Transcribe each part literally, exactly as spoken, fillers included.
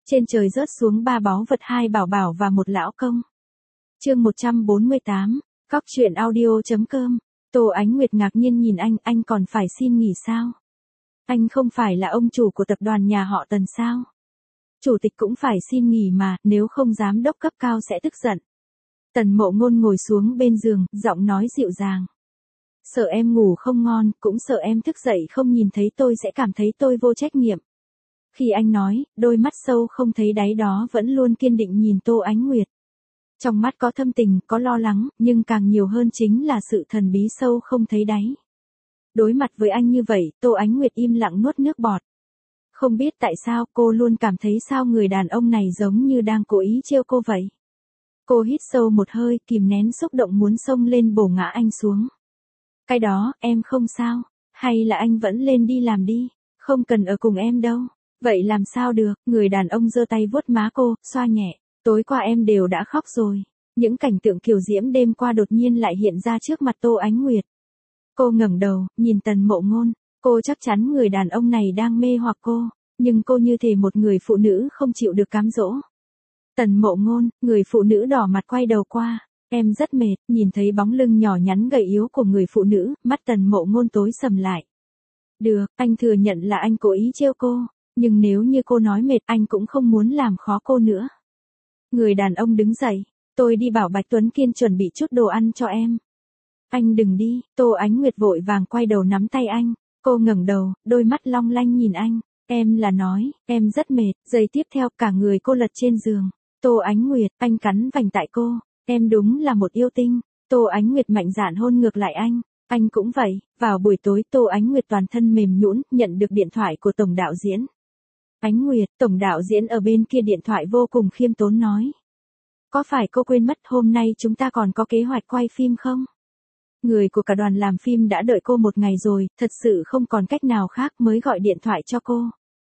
Trên trời rớt xuống ba báu vật, hai bảo bảo và một lão công. Chương một trăm bốn mươi tám, Cóc truyện audio.com. Tô Ánh Nguyệt ngạc nhiên nhìn anh, anh còn phải xin nghỉ sao? Anh không phải là ông chủ của tập đoàn nhà họ Tần sao? Chủ tịch cũng phải xin nghỉ mà, nếu không giám đốc cấp cao sẽ tức giận. Tần Mộ Ngôn ngồi xuống bên giường, giọng nói dịu dàng. Sợ em ngủ không ngon, cũng sợ em thức dậy không nhìn thấy tôi sẽ cảm thấy tôi vô trách nhiệm. Khi anh nói, đôi mắt sâu không thấy đáy đó vẫn luôn kiên định nhìn Tô Ánh Nguyệt. Trong mắt có thâm tình, có lo lắng, nhưng càng nhiều hơn chính là sự thần bí sâu không thấy đáy. Đối mặt với anh như vậy, Tô Ánh Nguyệt im lặng nuốt nước bọt. Không biết tại sao cô luôn cảm thấy sao người đàn ông này giống như đang cố ý trêu cô vậy. Cô hít sâu một hơi, kìm nén xúc động muốn xông lên bổ ngã anh xuống. Cái đó, em không sao, hay là anh vẫn lên đi làm đi, không cần ở cùng em đâu. Vậy làm sao được, người đàn ông giơ tay vuốt má cô, xoa nhẹ. Tối qua em đều đã khóc rồi. Những cảnh tượng kiều diễm đêm qua đột nhiên lại hiện ra trước mặt Tô Ánh Nguyệt. Cô ngẩng đầu, nhìn Tần Mộ Ngôn. Cô chắc chắn người đàn ông này đang mê hoặc cô, nhưng cô như thể một người phụ nữ không chịu được cám dỗ. Tần Mộ Ngôn, người phụ nữ đỏ mặt quay đầu qua. Em rất mệt, nhìn thấy bóng lưng nhỏ nhắn gầy yếu của người phụ nữ, mắt Tần Mộ Ngôn tối sầm lại. Được, anh thừa nhận là anh cố ý trêu cô, nhưng nếu như cô nói mệt anh cũng không muốn làm khó cô nữa. Người đàn ông đứng dậy, tôi đi bảo Bạch Tuấn Kiên chuẩn bị chút đồ ăn cho em. Anh đừng đi, Tô Ánh Nguyệt vội vàng quay đầu nắm tay anh, cô ngẩng đầu, đôi mắt long lanh nhìn anh, em là nói, em rất mệt, giây tiếp theo cả người cô lật trên giường. Tô Ánh Nguyệt, anh cắn vành tại cô, em đúng là một yêu tinh. Tô Ánh Nguyệt mạnh dạn hôn ngược lại anh, anh cũng vậy. Vào buổi tối Tô Ánh Nguyệt toàn thân mềm nhũn, nhận được điện thoại của tổng đạo diễn. Ánh Nguyệt, tổng đạo diễn ở bên kia điện thoại vô cùng khiêm tốn nói. Có phải cô quên mất hôm nay chúng ta còn có kế hoạch quay phim không? Người của cả đoàn làm phim đã đợi cô một ngày rồi, thật sự không còn cách nào khác mới gọi điện thoại cho cô.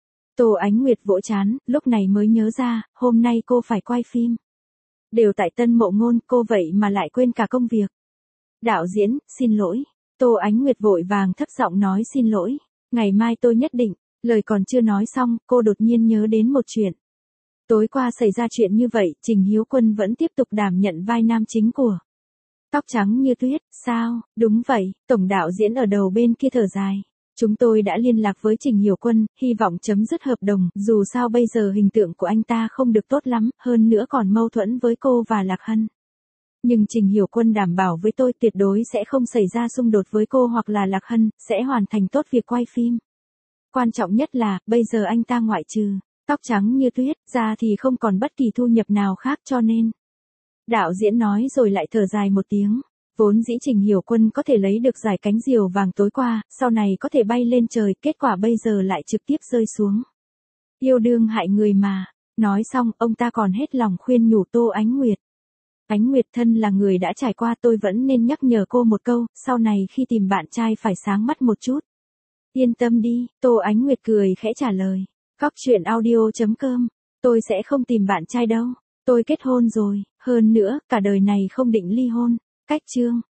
Tô Ánh Nguyệt vỗ trán, lúc này mới nhớ ra, hôm nay cô phải quay phim. Đều tại Tân Mộ Ngôn, cô vậy mà lại quên cả công việc. Đạo diễn, xin lỗi. Tô Ánh Nguyệt vội vàng thấp giọng nói xin lỗi. Ngày mai tôi nhất định. Lời còn chưa nói xong, cô đột nhiên nhớ đến một chuyện. Tối qua xảy ra chuyện như vậy, Trình Hiếu Quân vẫn tiếp tục đảm nhận vai nam chính của Tóc Trắng Như Tuyết, sao? Đúng vậy, tổng đạo diễn ở đầu bên kia thở dài. Chúng tôi đã liên lạc với Trình Hiểu Quân, hy vọng chấm dứt hợp đồng, dù sao bây giờ hình tượng của anh ta không được tốt lắm, hơn nữa còn mâu thuẫn với cô và Lạc Hân. Nhưng Trình Hiểu Quân đảm bảo với tôi tuyệt đối sẽ không xảy ra xung đột với cô hoặc là Lạc Hân, sẽ hoàn thành tốt việc quay phim. Quan trọng nhất là, bây giờ anh ta ngoại trừ Tóc Trắng Như Tuyết ra thì không còn bất kỳ thu nhập nào khác cho nên. Đạo diễn nói rồi lại thở dài một tiếng. Vốn dĩ Trình Hiểu Quân có thể lấy được giải cánh diều vàng tối qua, sau này có thể bay lên trời, kết quả bây giờ lại trực tiếp rơi xuống. Yêu đương hại người mà. Nói xong, ông ta còn hết lòng khuyên nhủ Tô Ánh Nguyệt. Ánh Nguyệt thân là người đã trải qua, tôi vẫn nên nhắc nhở cô một câu, sau này khi tìm bạn trai phải sáng mắt một chút. Yên tâm đi, Tô Ánh Nguyệt cười khẽ trả lời. Cóc truyện audio.com, tôi sẽ không tìm bạn trai đâu, tôi kết hôn rồi, hơn nữa, cả đời này không định ly hôn. Cách chương